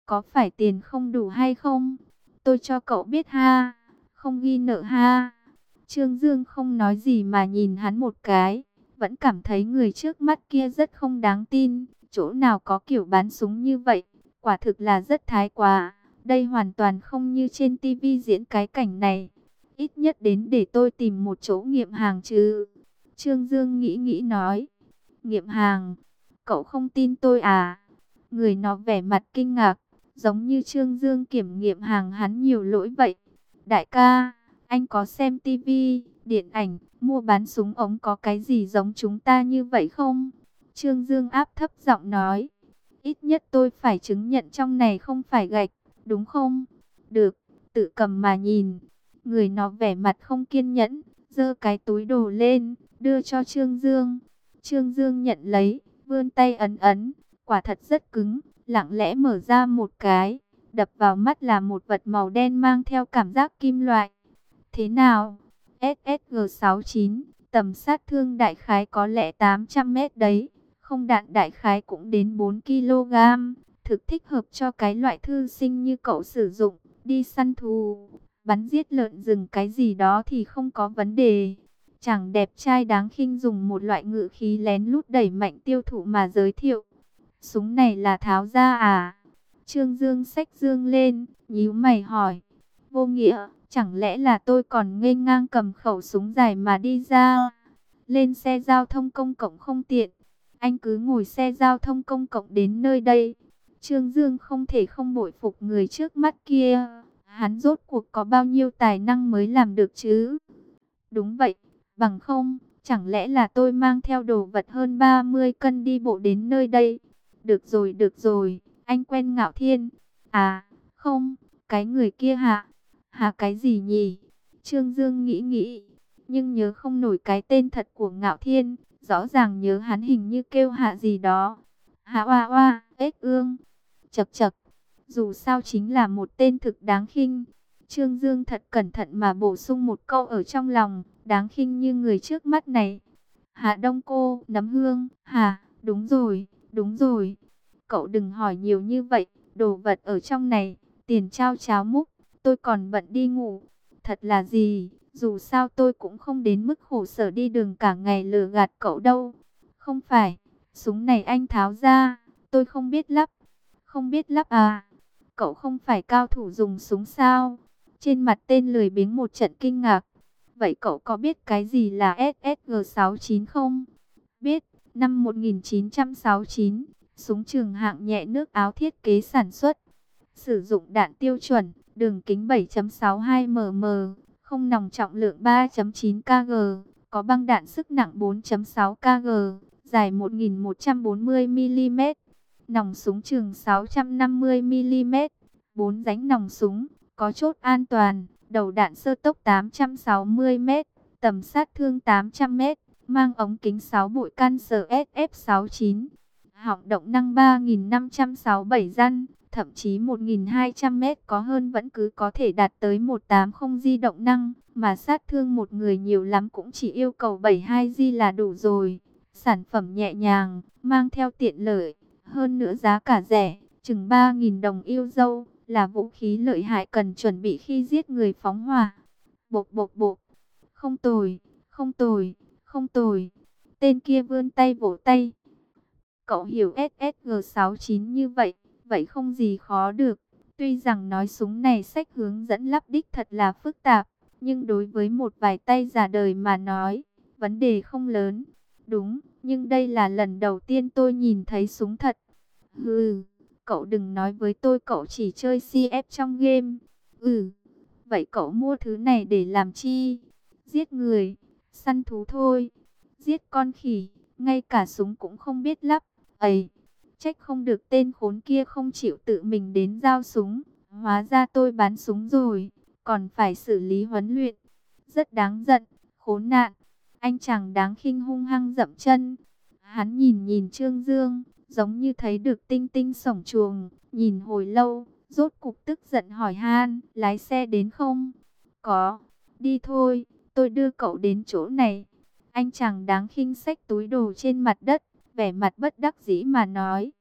có phải tiền không đủ hay không? Tôi cho cậu biết ha, không ghi nợ ha. Trương Dương không nói gì mà nhìn hắn một cái, vẫn cảm thấy người trước mắt kia rất không đáng tin. Chỗ nào có kiểu bán súng như vậy, quả thực là rất thái quá. Đây hoàn toàn không như trên tivi diễn cái cảnh này. Ít nhất đến để tôi tìm một chỗ nghiệm hàng chứ. Trương Dương nghĩ nghĩ nói. Nghiệm hàng? Cậu không tin tôi à? Người nó vẻ mặt kinh ngạc, giống như Trương Dương kiểm nghiệm hàng hắn nhiều lỗi vậy. Đại ca, anh có xem tivi, điện ảnh, mua bán súng ống có cái gì giống chúng ta như vậy không? Trương Dương áp thấp giọng nói. Ít nhất tôi phải chứng nhận trong này không phải gạch, đúng không? Được, tự cầm mà nhìn. Người nó vẻ mặt không kiên nhẫn, giơ cái túi đồ lên, đưa cho Trương Dương. Trương Dương nhận lấy, vươn tay ấn ấn, quả thật rất cứng, lặng lẽ mở ra một cái. Đập vào mắt là một vật màu đen mang theo cảm giác kim loại. Thế nào? SSG-69, tầm sát thương đại khái có lẽ 800 mét đấy. Không đạn đại khái cũng đến 4 kg. Thực thích hợp cho cái loại thư sinh như cậu sử dụng. Đi săn thú, bắn giết lợn rừng cái gì đó thì không có vấn đề. Chàng đẹp trai đáng khinh dùng một loại ngữ khí lén lút đẩy mạnh tiêu thụ mà giới thiệu. Súng này là tháo ra à? Trương Dương xách dương lên, nhíu mày hỏi. Vô nghĩa, chẳng lẽ là tôi còn nghênh ngang cầm khẩu súng dài mà đi ra? Lên xe giao thông công cộng không tiện. Anh cứ ngồi xe giao thông công cộng đến nơi đây. Trương Dương không thể không bội phục người trước mắt kia. Hắn rốt cuộc có bao nhiêu tài năng mới làm được chứ? Đúng vậy, bằng không, chẳng lẽ là tôi mang theo đồ vật hơn 30 cân đi bộ đến nơi đây? Được rồi, anh quen Ngạo Thiên. À, không, cái người kia hả? Hả cái gì nhỉ? Trương Dương nghĩ nghĩ, nhưng nhớ không nổi cái tên thật của Ngạo Thiên. Rõ ràng nhớ hắn hình như kêu Hạ gì đó. Hạ oa oa, ếch ương. Chậc chậc, dù sao chính là một tên thực đáng khinh. Trương Dương thật cẩn thận mà bổ sung một câu ở trong lòng, đáng khinh như người trước mắt này. Hạ Đông Cô, nấm hương, hả, đúng rồi. Cậu đừng hỏi nhiều như vậy, đồ vật ở trong này, tiền trao cháo múc, tôi còn bận đi ngủ. Thật là gì, dù sao tôi cũng không đến mức khổ sở đi đường cả ngày lừa gạt cậu đâu. Không phải, súng này anh tháo ra, tôi không biết lắp. Không biết lắp à? Cậu không phải cao thủ dùng súng sao? Trên mặt tên lười biếng một trận kinh ngạc. Vậy cậu có biết cái gì là SSG-69 không? Biết, năm 1969, súng trường hạng nhẹ nước Áo thiết kế sản xuất. Sử dụng đạn tiêu chuẩn, đường kính 7.62 mm, không nòng trọng lượng 3.9 kg, có băng đạn sức nặng 4.6 kg, dài 1140 mm. Nòng súng trường 650 mm, 4 rãnh nòng súng, có chốt an toàn, đầu đạn sơ tốc 860 m, tầm sát thương 800 m, mang ống kính 6 bụi Cancer SF69, họng động năng 3567 răn, thậm chí 1200 m có hơn vẫn cứ có thể đạt tới 180 di động năng, mà sát thương một người nhiều lắm cũng chỉ yêu cầu 72 di là đủ rồi. Sản phẩm nhẹ nhàng, mang theo tiện lợi, hơn nữa giá cả rẻ, chừng 3.000 đồng yêu dâu, là vũ khí lợi hại cần chuẩn bị khi giết người phóng hỏa. Bộp. Không tồi, không tồi, không tồi. Tên kia vươn tay vỗ tay. Cậu hiểu SSG-69 như vậy, vậy không gì khó được. Tuy rằng nói súng này sách hướng dẫn lắp đích thật là phức tạp, nhưng đối với một vài tay già đời mà nói, vấn đề không lớn. Đúng, nhưng đây là lần đầu tiên tôi nhìn thấy súng thật. Hừ, cậu đừng nói với tôi cậu chỉ chơi CF trong game. Vậy cậu mua thứ này để làm chi? Giết người, săn thú thôi. Giết con khỉ, ngay cả súng cũng không biết lắp. Ấy, trách không được tên khốn kia không chịu tự mình đến giao súng. Hóa ra tôi bán súng rồi, còn phải xử lý huấn luyện. Rất đáng giận, khốn nạn. Anh chàng đáng khinh hung hăng dậm chân. Hắn nhìn Trương Dương, giống như thấy được tinh tinh sổng chuồng, nhìn hồi lâu, rốt cục tức giận hỏi han, lái xe đến không? Có, đi thôi, tôi đưa cậu đến chỗ này. Anh chàng đáng khinh xách túi đồ trên mặt đất, vẻ mặt bất đắc dĩ mà nói.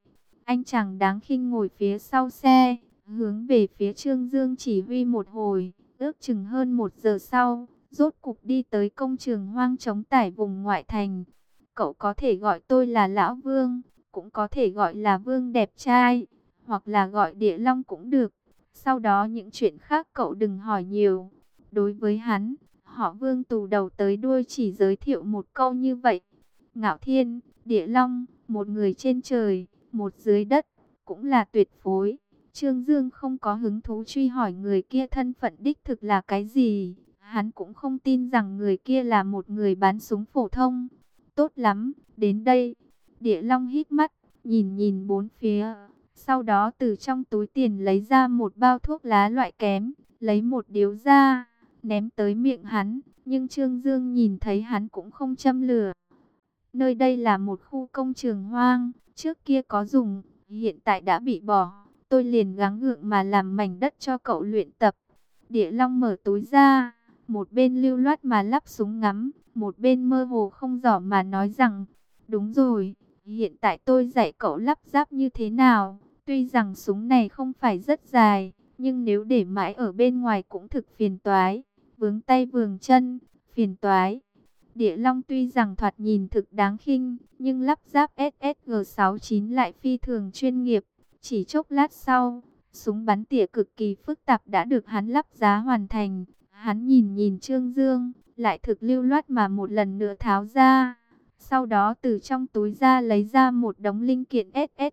Anh chàng đáng khinh ngồi phía sau xe, hướng về phía Trương Dương chỉ huy một hồi, ước chừng hơn 1 giờ sau, rốt cục đi tới công trường hoang trống tải vùng ngoại thành. Cậu có thể gọi tôi là Lão Vương, cũng có thể gọi là Vương đẹp trai, hoặc là gọi Địa Long cũng được. Sau đó những chuyện khác cậu đừng hỏi nhiều. Đối với hắn, họ Vương từ đầu tới đuôi chỉ giới thiệu một câu như vậy. Ngạo Thiên, Địa Long, một người trên trời, một dưới đất, cũng là tuyệt phối. Trương Dương không có hứng thú truy hỏi người kia thân phận đích thực là cái gì. Hắn cũng không tin rằng người kia là một người bán súng phổ thông. Tốt lắm, đến đây. Địa Long hít mắt, nhìn nhìn bốn phía. Sau đó từ trong túi tiền lấy ra một bao thuốc lá loại kém, lấy một điếu ra, ném tới miệng hắn. Nhưng Trương Dương nhìn thấy hắn cũng không châm lửa. Nơi đây là một khu công trường hoang, trước kia có dùng, hiện tại đã bị bỏ. Tôi liền gắng gượng mà làm mảnh đất cho cậu luyện tập. Địa Long mở túi ra, một bên lưu loát mà lắp súng ngắm, một bên mơ hồ không rõ mà nói rằng, đúng rồi, hiện tại tôi dạy cậu lắp ráp như thế nào. Tuy rằng súng này không phải rất dài, nhưng nếu để mãi ở bên ngoài cũng thực phiền toái, vướng tay vướng chân, phiền toái. Địa Long tuy rằng thoạt nhìn thực đáng khinh, nhưng lắp ráp SSG69 lại phi thường chuyên nghiệp. Chỉ chốc lát sau, súng bắn tỉa cực kỳ phức tạp đã được hắn lắp ráp hoàn thành. Hắn nhìn nhìn Trương Dương, lại thực lưu loát mà một lần nữa tháo ra. Sau đó từ trong túi ra lấy ra một đống linh kiện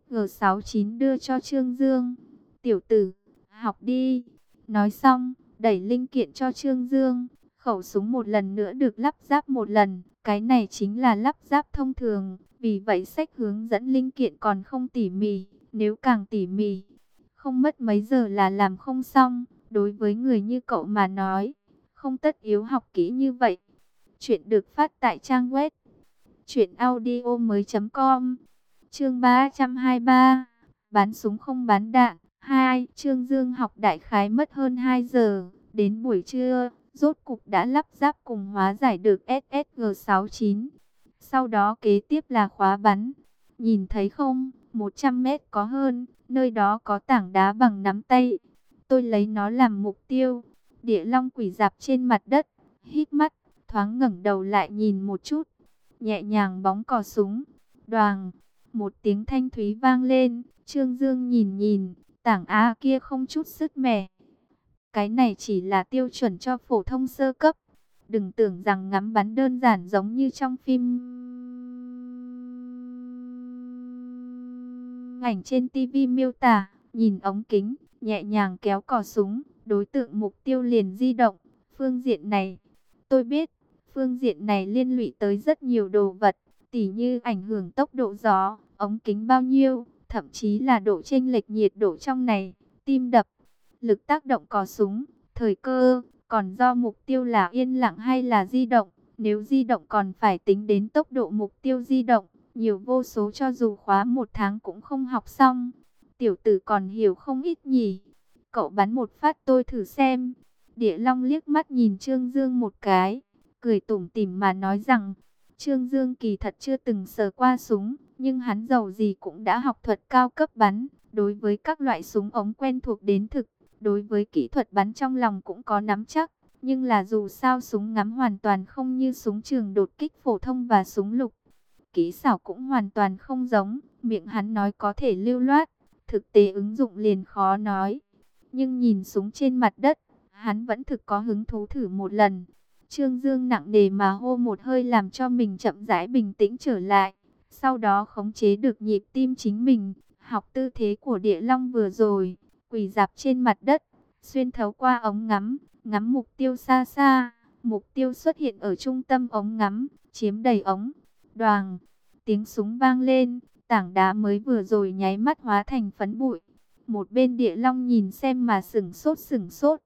SSG69 đưa cho Trương Dương. Tiểu tử, học đi. Nói xong, đẩy linh kiện cho Trương Dương. Khẩu súng một lần nữa được lắp ráp một lần. Cái này chính là lắp ráp thông thường. Vì vậy sách hướng dẫn linh kiện còn không tỉ mỉ. Nếu càng tỉ mỉ, không mất mấy giờ là làm không xong. Đối với người như cậu mà nói, không tất yếu học kỹ như vậy. Chuyện được phát tại trang web truyệnaudiomoi.com. Chương 323. Bán súng không bán đạn. 2. Trương Dương học đại khái mất hơn 2 giờ. Đến buổi trưa, rốt cục đã lắp ráp cùng hóa giải được SSG69. Sau đó kế tiếp là khóa bắn. Nhìn thấy không, 100 mét có hơn, nơi đó có tảng đá bằng nắm tay. Tôi lấy nó làm mục tiêu. Địa Long quỳ rạp trên mặt đất, hít mắt, thoáng ngẩng đầu lại nhìn một chút. Nhẹ nhàng bóng cò súng. Đoàng, một tiếng thanh thúy vang lên. Trương Dương nhìn nhìn, tảng đá kia không chút sứt mẻ. Cái này chỉ là tiêu chuẩn cho phổ thông sơ cấp. Đừng tưởng rằng ngắm bắn đơn giản giống như trong phim ảnh trên TV miêu tả. Nhìn ống kính, nhẹ nhàng kéo cò súng, đối tượng mục tiêu liền di động. Phương diện này, tôi biết, phương diện này liên lụy tới rất nhiều đồ vật, tỉ như ảnh hưởng tốc độ gió, ống kính bao nhiêu, thậm chí là độ chênh lệch nhiệt độ trong này, tim đập, lực tác động cò súng, thời cơ, còn do mục tiêu là yên lặng hay là di động. Nếu di động còn phải tính đến tốc độ mục tiêu di động, nhiều vô số cho dù khóa 1 tháng cũng không học xong. Tiểu tử còn hiểu không ít nhỉ. Cậu bắn một phát tôi thử xem. Địa Long liếc mắt nhìn Trương Dương một cái, cười tủm tỉm mà nói rằng, Trương Dương kỳ thật chưa từng sờ qua súng, nhưng hắn dầu gì cũng đã học thuật cao cấp bắn. Đối với các loại súng ống quen thuộc đến thực, đối với kỹ thuật bắn trong lòng cũng có nắm chắc. Nhưng là dù sao súng ngắm hoàn toàn không như súng trường đột kích phổ thông và súng lục. Kỹ xảo cũng hoàn toàn không giống, miệng hắn nói có thể lưu loát, thực tế ứng dụng liền khó nói. Nhưng nhìn súng trên mặt đất, hắn vẫn thực có hứng thú thử một lần. Trương Dương nặng nề mà hô một hơi làm cho mình chậm rãi bình tĩnh trở lại. Sau đó khống chế được nhịp tim chính mình, học tư thế của Địa Long vừa rồi, quỳ rạp trên mặt đất, xuyên thấu qua ống ngắm, ngắm mục tiêu xa xa. Mục tiêu xuất hiện ở trung tâm ống ngắm, chiếm đầy ống. Đoàng, tiếng súng vang lên, tảng đá mới vừa rồi nháy mắt hóa thành phấn bụi. Một bên Địa Long nhìn xem mà sửng sốt sửng sốt.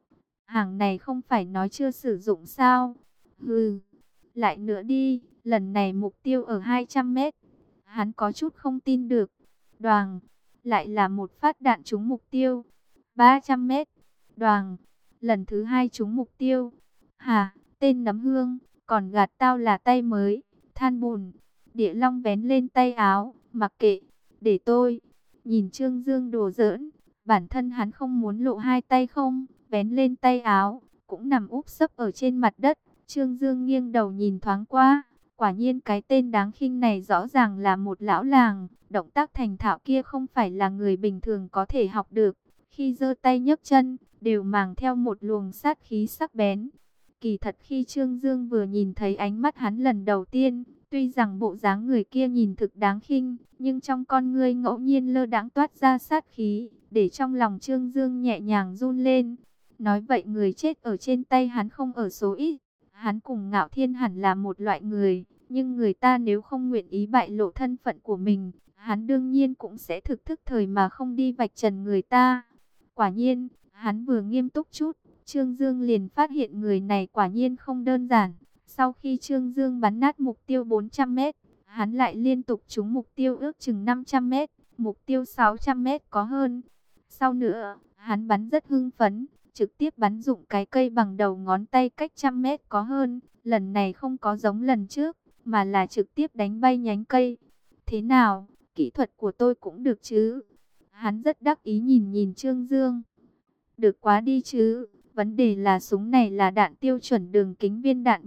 Hàng này không phải nói chưa sử dụng sao? Hừ, lại nữa đi, lần này mục tiêu ở 200 mét. Hắn có chút không tin được. Đoàng, lại là một phát đạn trúng mục tiêu. 300 mét. Đoàng, lần thứ 2 trúng mục tiêu. Hả, tên nấm hương, còn gạt tao là tay mới. Than bùn. Địa Long vén lên tay áo, mặc kệ, để tôi. nhìn Trương Dương đùa giỡn, bản thân hắn không muốn lộ hai tay không, vén lên tay áo, cũng nằm úp sấp ở trên mặt đất. Trương Dương nghiêng đầu nhìn thoáng qua, quả nhiên cái tên đáng khinh này rõ ràng là một lão làng, động tác thành thạo kia không phải là người bình thường có thể học được. Khi giơ tay nhấc chân, đều mang theo một luồng sát khí sắc bén. Kỳ thật khi Trương Dương vừa nhìn thấy ánh mắt hắn lần đầu tiên, tuy rằng bộ dáng người kia nhìn thực đáng khinh, nhưng trong con ngươi ngẫu nhiên lơ đãng toát ra sát khí, để trong lòng Trương Dương nhẹ nhàng run lên. Nói vậy người chết ở trên tay hắn không ở số ít. Hắn cùng Ngạo Thiên hẳn là một loại người, nhưng người ta nếu không nguyện ý bại lộ thân phận của mình, hắn đương nhiên cũng sẽ thực thức thời mà không đi vạch trần người ta. Quả nhiên, hắn vừa nghiêm túc chút, Trương Dương liền phát hiện người này quả nhiên không đơn giản. Sau khi Trương Dương bắn nát mục tiêu 400 mét, hắn lại liên tục trúng mục tiêu ước chừng 500 mét, mục tiêu 600 mét có hơn. Sau nữa, hắn bắn rất hưng phấn, trực tiếp bắn dụng cái cây bằng đầu ngón tay cách 100 mét có hơn. Lần này không có giống lần trước, mà là trực tiếp đánh bay nhánh cây. Thế nào, kỹ thuật của tôi cũng được chứ? Hắn rất đắc ý nhìn nhìn Trương Dương. Được quá đi chứ. Vấn đề là súng này là đạn tiêu chuẩn đường kính viên đạn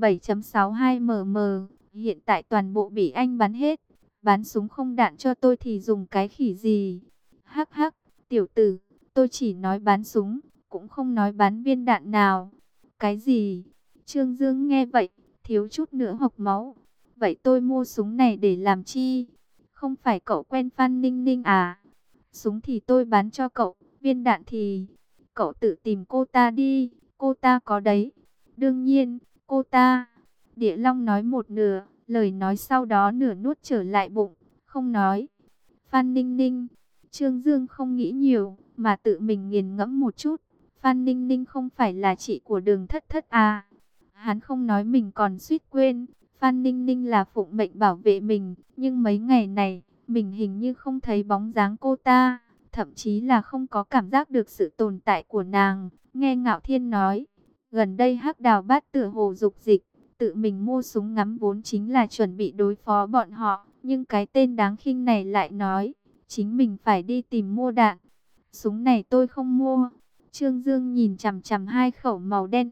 7.62 mm. Hiện tại toàn bộ bị anh bắn hết. Bán súng không đạn cho tôi thì dùng cái khỉ gì? Hắc hắc, tiểu tử, tôi chỉ nói bán súng, cũng không nói bán viên đạn nào. Cái gì? Trương Dương nghe vậy, thiếu chút nữa hộc máu. Vậy tôi mua súng này để làm chi? Không phải cậu quen Phan Ninh Ninh à? Súng thì tôi bán cho cậu, viên đạn thì cậu tự tìm cô ta đi, cô ta có đấy. Đương nhiên, cô ta. Địa Long nói một nửa, lời nói sau đó nửa nuốt trở lại bụng, không nói. Phan Ninh Ninh, Trương Dương không nghĩ nhiều, mà tự mình nghiền ngẫm một chút. Phan Ninh Ninh không phải là chị của Đường Thất Thất à? Hắn không nói mình còn suýt quên. Phan Ninh Ninh là phụng mệnh bảo vệ mình, nhưng mấy ngày này, mình hình như không thấy bóng dáng cô ta, thậm chí là không có cảm giác được sự tồn tại của nàng. Nghe Ngạo Thiên nói, gần đây Hắc Đào Bát tựa hồ dục dịch, tự mình mua súng ngắm vốn chính là chuẩn bị đối phó bọn họ, nhưng cái tên đáng khinh này lại nói, chính mình phải đi tìm mua đạn. Súng này tôi không mua. Trương Dương nhìn chằm chằm hai khẩu màu đen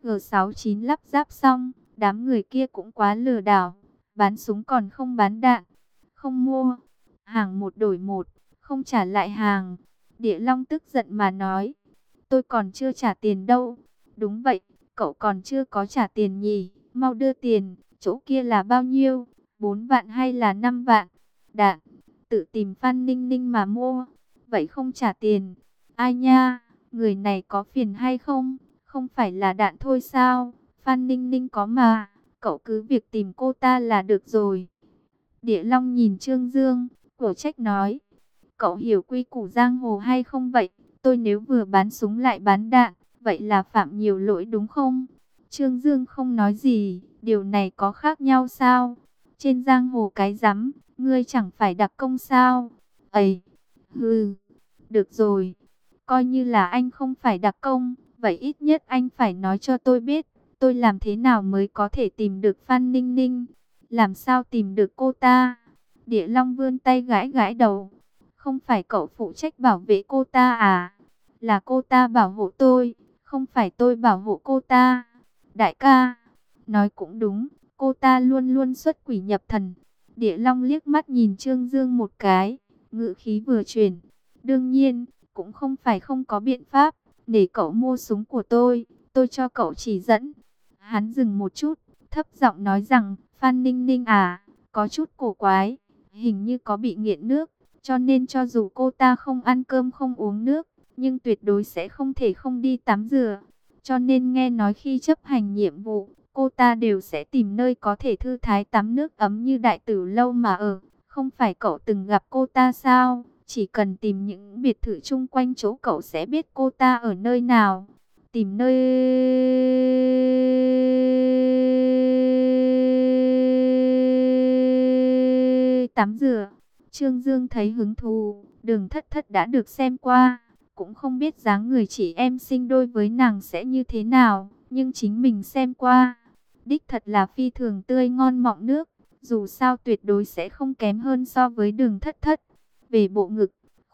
SSG69 lắp ráp xong, đám người kia cũng quá lừa đảo, bán súng còn không bán đạn. Không mua, hàng một đổi một, không trả lại hàng. Địa Long tức giận mà nói, tôi còn chưa trả tiền đâu. Đúng vậy, cậu còn chưa có trả tiền nhỉ, mau đưa tiền, chỗ kia là bao nhiêu, 4 vạn hay là 5 vạn? Đạn, tự tìm Phan Ninh Ninh mà mua, vậy không trả tiền. Ai nha, người này có phiền hay không, không phải là đạn thôi sao, Phan Ninh Ninh có mà, cậu cứ việc tìm cô ta là được rồi. Địa Long nhìn Trương Dương, cổ trách nói, cậu hiểu quy củ giang hồ hay không vậy? Tôi nếu vừa bán súng lại bán đạn, vậy là phạm nhiều lỗi đúng không? Trương Dương không nói gì, điều này có khác nhau sao? Trên giang hồ cái rắm, ngươi chẳng phải đặc công sao? Ấy, hừ, được rồi, coi như là anh không phải đặc công, vậy ít nhất anh phải nói cho tôi biết, tôi làm thế nào mới có thể tìm được Phan Ninh Ninh? Làm sao tìm được cô ta? Địa Long vươn tay gãi gãi đầu. Không phải cậu phụ trách bảo vệ cô ta à? Là cô ta bảo hộ tôi, không phải tôi bảo hộ cô ta. Đại ca, nói cũng đúng, cô ta luôn luôn xuất quỷ nhập thần. Địa Long liếc mắt nhìn Trương Dương một cái, ngữ khí vừa chuyển. Đương nhiên, cũng không phải không có biện pháp, để cậu mua súng của tôi cho cậu chỉ dẫn. Hắn dừng một chút, thấp giọng nói rằng, Phan Ninh Ninh à, có chút cổ quái, hình như có bị nghiện nước, cho nên cho dù cô ta không ăn cơm không uống nước, nhưng tuyệt đối sẽ không thể không đi tắm rửa. Cho nên nghe nói khi chấp hành nhiệm vụ, cô ta đều sẽ tìm nơi có thể thư thái tắm nước ấm như Đại Tử Lâu mà ở. Không phải cậu từng gặp cô ta sao? Chỉ cần tìm những biệt thự chung quanh chỗ cậu sẽ biết cô ta ở nơi nào. Tìm nơi tắm rửa. Trương Dương thấy hứng thú, Đường Thất Thất đã được xem qua, cũng không biết dáng người chị em sinh đôi với nàng sẽ như thế nào, nhưng chính mình xem qua, đích thật là phi thường tươi ngon mọng nước, dù sao tuyệt đối sẽ không kém hơn so với Đường Thất Thất. Về bộ ngực,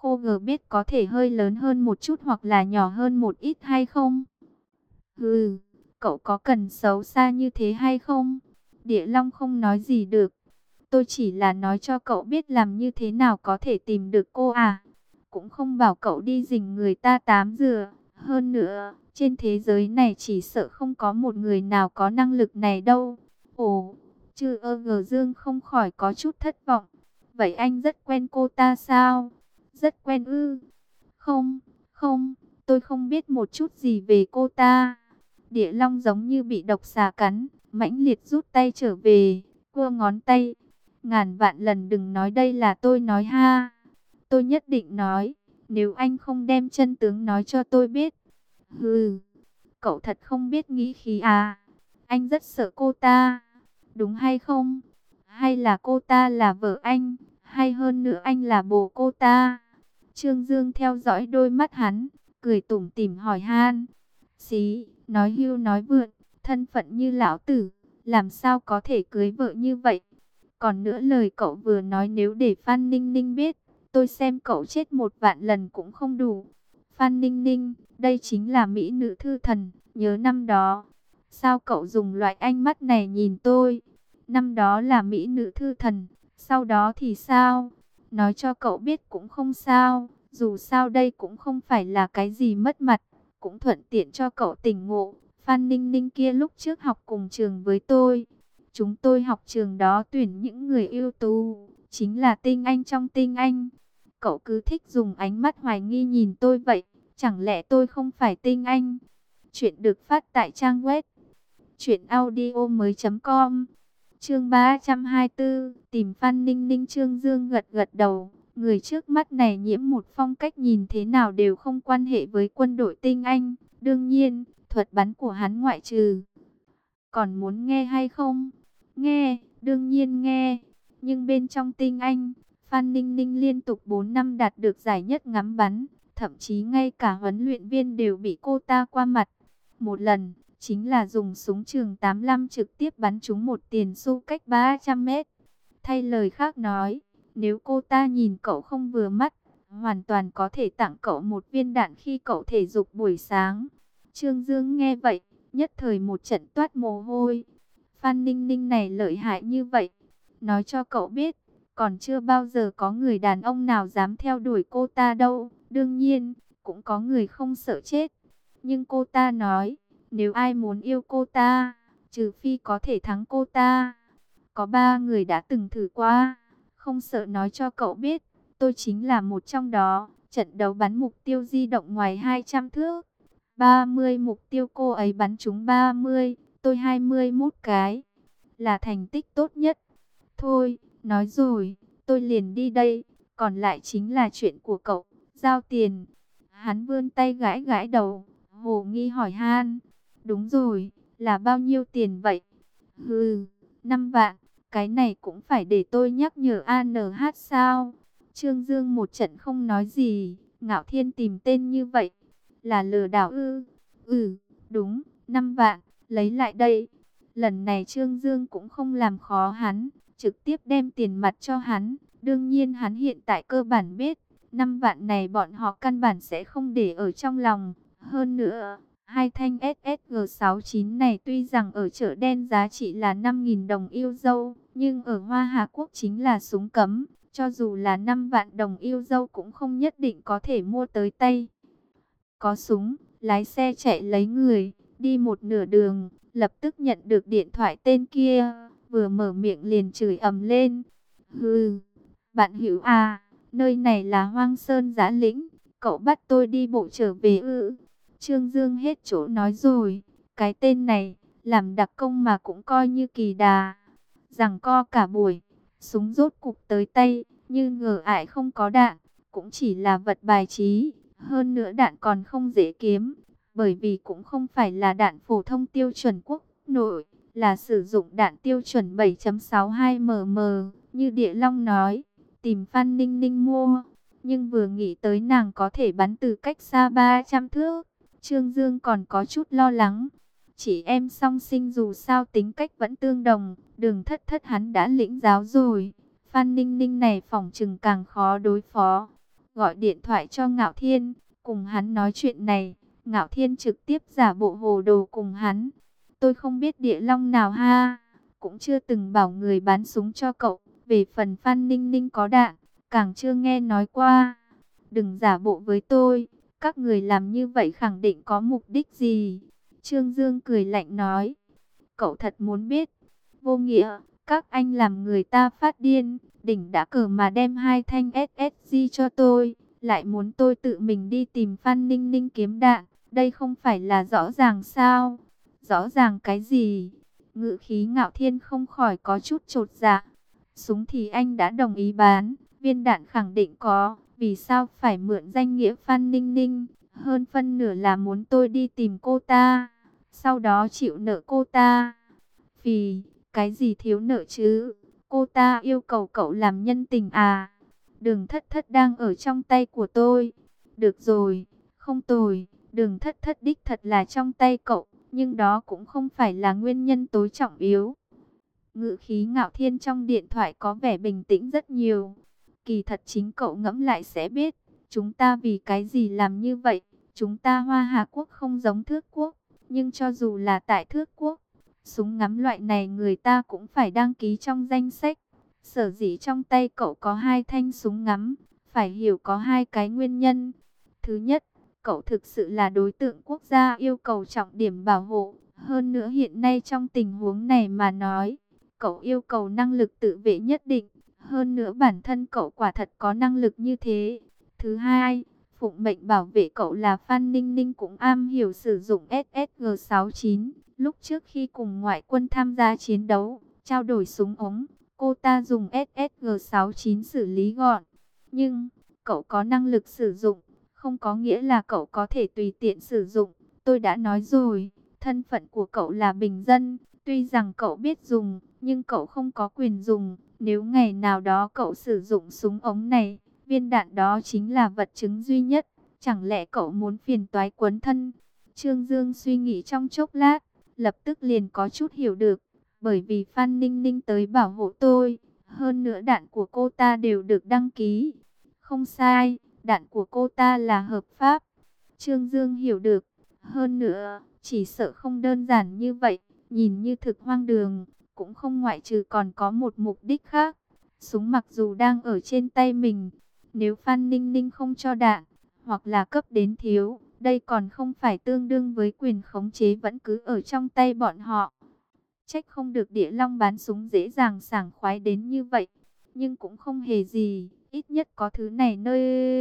khô gờ biết có thể hơi lớn hơn một chút hoặc là nhỏ hơn một ít hay không? Hừ, cậu có cần xấu xa như thế hay không? Địa Long không nói gì được. Tôi chỉ là nói cho cậu biết làm như thế nào có thể tìm được cô à. Cũng không bảo cậu đi rình người ta tắm rửa. Hơn nữa, trên thế giới này chỉ sợ không có một người nào có năng lực này đâu. Ồ, chứ Gờ Dương không khỏi có chút thất vọng. Vậy anh rất quen cô ta sao? Rất quen ư? Không, không, tôi không biết một chút gì về cô ta. Địa Long giống như bị độc xà cắn, mãnh liệt rút tay trở về, cua ngón tay. Ngàn vạn lần đừng nói đây là tôi nói ha. Tôi nhất định nói, nếu anh không đem chân tướng nói cho tôi biết. Hừ, cậu thật không biết nghĩ khí à. Anh rất sợ cô ta, đúng hay không? Hay là cô ta là vợ anh, hay hơn nữa anh là bồ cô ta? Trương Dương theo dõi đôi mắt hắn, cười tủm tỉm hỏi han. Xí, nói hưu nói vượn, thân phận như lão tử, làm sao có thể cưới vợ như vậy? Còn nữa lời cậu vừa nói nếu để Phan Ninh Ninh biết, tôi xem cậu chết 1.000.000 lần cũng không đủ. Phan Ninh Ninh, đây chính là mỹ nữ thư thần, nhớ năm đó. Sao cậu dùng loại ánh mắt này nhìn tôi? Năm đó là mỹ nữ thư thần, sau đó thì sao? Nói cho cậu biết cũng không sao, dù sao đây cũng không phải là cái gì mất mặt, cũng thuận tiện cho cậu tỉnh ngộ. Phan Ninh Ninh kia lúc trước học cùng trường với tôi. Chúng tôi học trường đó tuyển những người ưu tú, chính là tinh anh trong tinh anh. Cậu cứ thích dùng ánh mắt hoài nghi nhìn tôi vậy, chẳng lẽ tôi không phải tinh anh? Chuyện được phát tại trang web truyệnaudiomoi.com. Chương 324, tìm Phan Ninh Ninh. Trương Dương gật gật đầu, người trước mắt này nhiễm một phong cách nhìn thế nào đều không quan hệ với quân đội tinh anh, đương nhiên, thuật bắn của hắn ngoại trừ. Còn muốn nghe hay không? Nghe, đương nhiên nghe. Nhưng bên trong tinh anh, Phan Ninh Ninh liên tục 4 năm đạt được giải nhất ngắm bắn. Thậm chí ngay cả huấn luyện viên đều bị cô ta qua mặt. Một lần, chính là dùng súng trường 85 trực tiếp bắn trúng một tiền xu cách 300 mét. Thay lời khác nói, nếu cô ta nhìn cậu không vừa mắt, hoàn toàn có thể tặng cậu một viên đạn khi cậu thể dục buổi sáng. Trương Dương nghe vậy, nhất thời một trận toát mồ hôi. Phan Ninh Ninh này lợi hại như vậy. Nói cho cậu biết, còn chưa bao giờ có người đàn ông nào dám theo đuổi cô ta đâu. Đương nhiên, cũng có người không sợ chết. Nhưng cô ta nói, nếu ai muốn yêu cô ta, trừ phi có thể thắng cô ta. Có 3 người đã từng thử qua. Không sợ nói cho cậu biết, tôi chính là một trong đó. Trận đấu bắn mục tiêu di động ngoài 200 thước. 30 mục tiêu cô ấy bắn trúng 30, tôi 21 cái. Là thành tích tốt nhất. Thôi, nói rồi, tôi liền đi đây. Còn lại chính là chuyện của cậu. Giao tiền. Hắn vươn tay gãi gãi đầu. Hồ nghi hỏi han. Đúng rồi, là bao nhiêu tiền vậy? Hừ, 5 vạn. Cái này cũng phải để tôi nhắc nhở ANH sao? Trương Dương một trận không nói gì. Ngạo Thiên tìm tên như vậy là lừa đảo ư? Ừ, đúng, 5 vạn, lấy lại đây. Lần này Trương Dương cũng không làm khó hắn, trực tiếp đem tiền mặt cho hắn. Đương nhiên hắn hiện tại cơ bản biết, 5 vạn này bọn họ căn bản sẽ không để ở trong lòng. Hơn nữa, hai thanh SSG69 này tuy rằng ở chợ đen giá trị là 5.000 đồng yêu dâu, nhưng ở Hoa Hà Quốc chính là súng cấm. Cho dù là 5 vạn đồng yêu dâu cũng không nhất định có thể mua tới tay. Có súng, lái xe chạy lấy người, đi một nửa đường, lập tức nhận được điện thoại tên kia, vừa mở miệng liền chửi ầm lên. Hừ, bạn Hữu à, nơi này là Hoang Sơn Giã Lĩnh, cậu bắt tôi đi bộ trở về ư? Trương Dương hết chỗ nói rồi, cái tên này, làm đặc công mà cũng coi như kỳ đà. Giằng co cả buổi, súng rốt cục tới tay, nhưng ngờ ải không có đạn, cũng chỉ là vật bài trí. Hơn nữa đạn còn không dễ kiếm, bởi vì cũng không phải là đạn phổ thông tiêu chuẩn quốc nội, là sử dụng đạn tiêu chuẩn 7.62mm, như Địa Long nói, tìm Phan Ninh Ninh mua. Nhưng vừa nghĩ tới nàng có thể bắn từ cách xa 300 thước, Trương Dương còn có chút lo lắng. Chị em song sinh dù sao tính cách vẫn tương đồng, Đường Thất Thất hắn đã lĩnh giáo rồi. Phan Ninh Ninh này phỏng chừng càng khó đối phó. gọi điện thoại cho Ngạo Thiên, cùng hắn nói chuyện này. Ngạo Thiên trực tiếp giả bộ hồ đồ cùng hắn. Tôi không biết địa long nào ha, cũng chưa từng bảo người bán súng cho cậu. Về phần Phan Ninh Ninh có đạn, càng chưa nghe nói qua. Đừng giả bộ với tôi, các người làm như vậy khẳng định có mục đích gì. Trương Dương cười lạnh nói, cậu thật muốn biết. Vô nghĩa, các anh làm người ta phát điên, đỉnh đã cờ mà đem 2 thanh SSG cho tôi, lại muốn tôi tự mình đi tìm Phan Ninh Ninh kiếm đạn, đây không phải là rõ ràng sao? Rõ ràng cái gì? Ngữ khí Ngạo Thiên không khỏi có chút chột dạ. Súng thì anh đã đồng ý bán, viên đạn khẳng định có, vì sao phải mượn danh nghĩa Phan Ninh Ninh? Hơn phân nửa là muốn tôi đi tìm cô ta, sau đó chịu nợ cô ta. Vì cái gì thiếu nợ chứ? Cô ta yêu cầu cậu làm nhân tình à? Đường Thất Thất đang ở trong tay của tôi. Được rồi, không tồi, Đường Thất Thất đích thật là trong tay cậu, nhưng đó cũng không phải là nguyên nhân tối trọng yếu. Ngữ khí Ngạo Thiên trong điện thoại có vẻ bình tĩnh rất nhiều. Kỳ thật chính cậu ngẫm lại sẽ biết, chúng ta vì cái gì làm như vậy. Chúng ta Hoa Hà Quốc không giống Thước Quốc, nhưng cho dù là tại Thước Quốc, súng ngắm loại này người ta cũng phải đăng ký trong danh sách. Sở dĩ trong tay cậu có 2 thanh súng ngắm, phải hiểu có 2 cái nguyên nhân. Thứ nhất, cậu thực sự là đối tượng quốc gia yêu cầu trọng điểm bảo hộ. Hơn nữa hiện nay trong tình huống này mà nói, cậu yêu cầu năng lực tự vệ nhất định. Hơn nữa bản thân cậu quả thật có năng lực như thế. Thứ hai, phụng mệnh bảo vệ cậu là Phan Ninh Ninh cũng am hiểu sử dụng SSG-69. Lúc trước khi cùng ngoại quân tham gia chiến đấu, trao đổi súng ống, cô ta dùng SSG-69 xử lý gọn. Nhưng, cậu có năng lực sử dụng, không có nghĩa là cậu có thể tùy tiện sử dụng. Tôi đã nói rồi, thân phận của cậu là bình dân. Tuy rằng cậu biết dùng, nhưng cậu không có quyền dùng. Nếu ngày nào đó cậu sử dụng súng ống này, viên đạn đó chính là vật chứng duy nhất. Chẳng lẽ cậu muốn phiền toái quấn thân? Trương Dương suy nghĩ trong chốc lát, lập tức liền có chút hiểu được. Bởi vì Phan Ninh Ninh tới bảo hộ tôi, hơn nữa đạn của cô ta đều được đăng ký. Không sai, đạn của cô ta là hợp pháp. Trương Dương hiểu được. Hơn nữa, chỉ sợ không đơn giản như vậy, nhìn như thực hoang đường, cũng không ngoại trừ còn có một mục đích khác. Súng mặc dù đang ở trên tay mình, nếu Phan Ninh Ninh không cho đạn, hoặc là cấp đến thiếu, đây còn không phải tương đương với quyền khống chế vẫn cứ ở trong tay bọn họ. Trách không được Địa Long bán súng dễ dàng sảng khoái đến như vậy, nhưng cũng không hề gì, ít nhất có thứ này nơi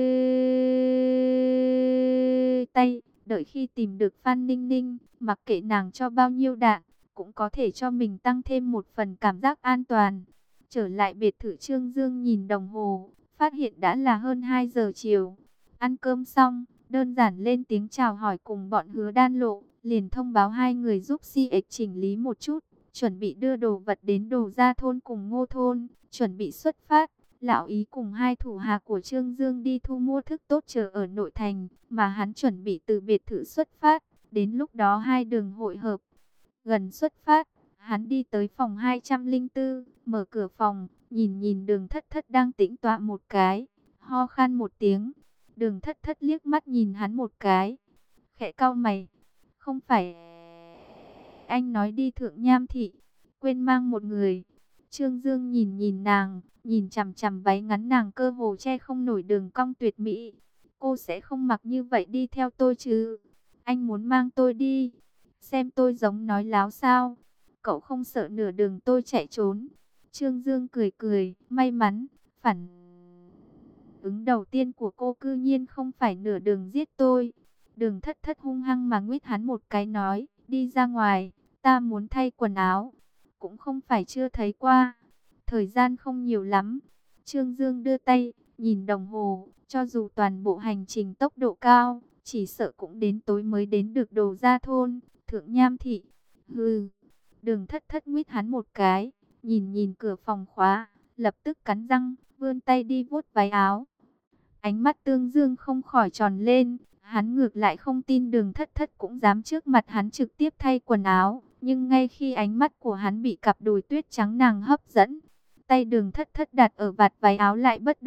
tay. Đợi khi tìm được Phan Ninh Ninh, mặc kệ nàng cho bao nhiêu đạn, cũng có thể cho mình tăng thêm một phần cảm giác an toàn. Trở lại biệt thự, Trương Dương nhìn đồng hồ, phát hiện đã là hơn 2 giờ chiều. Ăn cơm xong, đơn giản lên tiếng chào hỏi cùng bọn Hứa Đan Lộ, liền thông báo 2 người giúp CX chỉnh lý một chút, chuẩn bị đưa đồ vật đến Đồ Gia thôn cùng Ngô thôn, chuẩn bị xuất phát. Lão Ý cùng 2 thủ hạ của Trương Dương đi thu mua thức tốt chờ ở nội thành, mà hắn chuẩn bị từ biệt thự xuất phát, đến lúc đó 2 đường hội hợp. Gần xuất phát, hắn đi tới phòng 204, mở cửa phòng, nhìn Đường Thất Thất đang tĩnh tọa một cái, ho khan một tiếng. Đường Thất Thất liếc mắt nhìn hắn một cái, khẽ cau mày, không phải anh nói đi Thượng Nham Thị, quên mang một người. Trương Dương nhìn nàng, nhìn chằm chằm váy ngắn nàng cơ hồ che không nổi đường cong tuyệt mỹ. Cô sẽ không mặc như vậy đi theo tôi chứ? Anh muốn mang tôi đi? Xem tôi giống nói láo sao? Cậu không sợ nửa đường tôi chạy trốn? Trương Dương cười cười, may mắn, phản ứng đầu tiên của cô cư nhiên không phải nửa đường giết tôi. Đường Thất Thất hung hăng mà nguyết hắn một cái nói, đi ra ngoài, ta muốn thay quần áo. Cũng không phải chưa thấy qua, thời gian không nhiều lắm. Trương Dương đưa tay, nhìn đồng hồ, cho dù toàn bộ hành trình tốc độ cao, chỉ sợ cũng đến tối mới đến được Đồ Gia thôn, Thượng Nham Thị. Hừ, Đường Thất Thất nguyết hắn một cái, nhìn cửa phòng khóa, lập tức cắn răng, vươn tay đi vuốt váy áo. Ánh mắt Tương Dương không khỏi tròn lên, hắn ngược lại không tin Đường Thất Thất cũng dám trước mặt hắn trực tiếp thay quần áo. Nhưng ngay khi ánh mắt của hắn bị cặp đùi tuyết trắng nàng hấp dẫn, tay Đường Thất Thất đặt ở vạt váy áo lại bất động,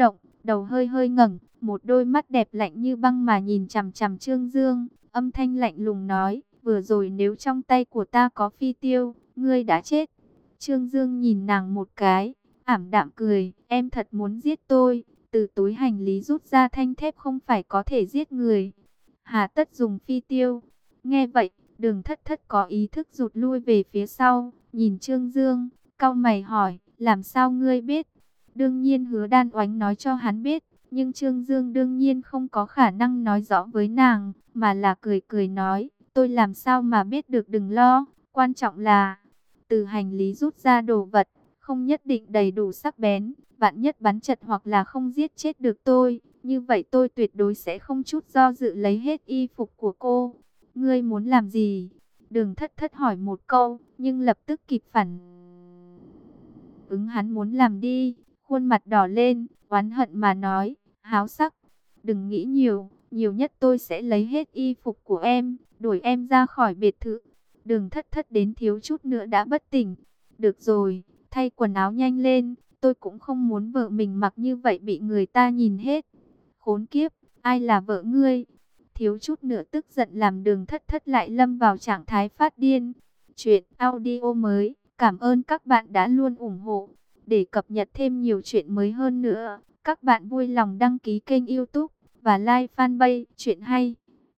đầu hơi hơi ngẩng, một đôi mắt đẹp lạnh như băng mà nhìn chằm chằm Trương Dương, âm thanh lạnh lùng nói, vừa rồi nếu trong tay của ta có phi tiêu, ngươi đã chết. Trương Dương nhìn nàng một cái, ảm đạm cười, em thật muốn giết tôi. Từ túi hành lý rút ra thanh thép không phải có thể giết người. Hà tất dùng phi tiêu. Nghe vậy, Đường Thất Thất có ý thức rụt lui về phía sau, nhìn Trương Dương, cau mày hỏi, làm sao ngươi biết? Đương nhiên Hứa Đan Oánh nói cho hắn biết, nhưng Trương Dương đương nhiên không có khả năng nói rõ với nàng, mà là cười cười nói, tôi làm sao mà biết được, đừng lo, quan trọng là từ hành lý rút ra đồ vật, không nhất định đầy đủ sắc bén, vạn nhất bắn chật hoặc là không giết chết được tôi, như vậy tôi tuyệt đối sẽ không chút do dự lấy hết y phục của cô. Ngươi muốn làm gì? Đường Thất Thất hỏi một câu, nhưng lập tức kịp phản ứng hắn muốn làm đi, khuôn mặt đỏ lên, oán hận mà nói, háo sắc, đừng nghĩ nhiều, nhiều nhất tôi sẽ lấy hết y phục của em, đuổi em ra khỏi biệt thự. Đường Thất Thất đến thiếu chút nữa đã bất tỉnh. Được rồi, thay quần áo nhanh lên, tôi cũng không muốn vợ mình mặc như vậy bị người ta nhìn hết. Khốn kiếp, ai là vợ ngươi? Thiếu chút nữa tức giận làm Đường Thất Thất lại lâm vào trạng thái phát điên. Chuyện audio mới, cảm ơn các bạn đã luôn ủng hộ. Để cập nhật thêm nhiều chuyện mới hơn nữa, các bạn vui lòng đăng ký kênh YouTube và like fanpage Chuyện Hay.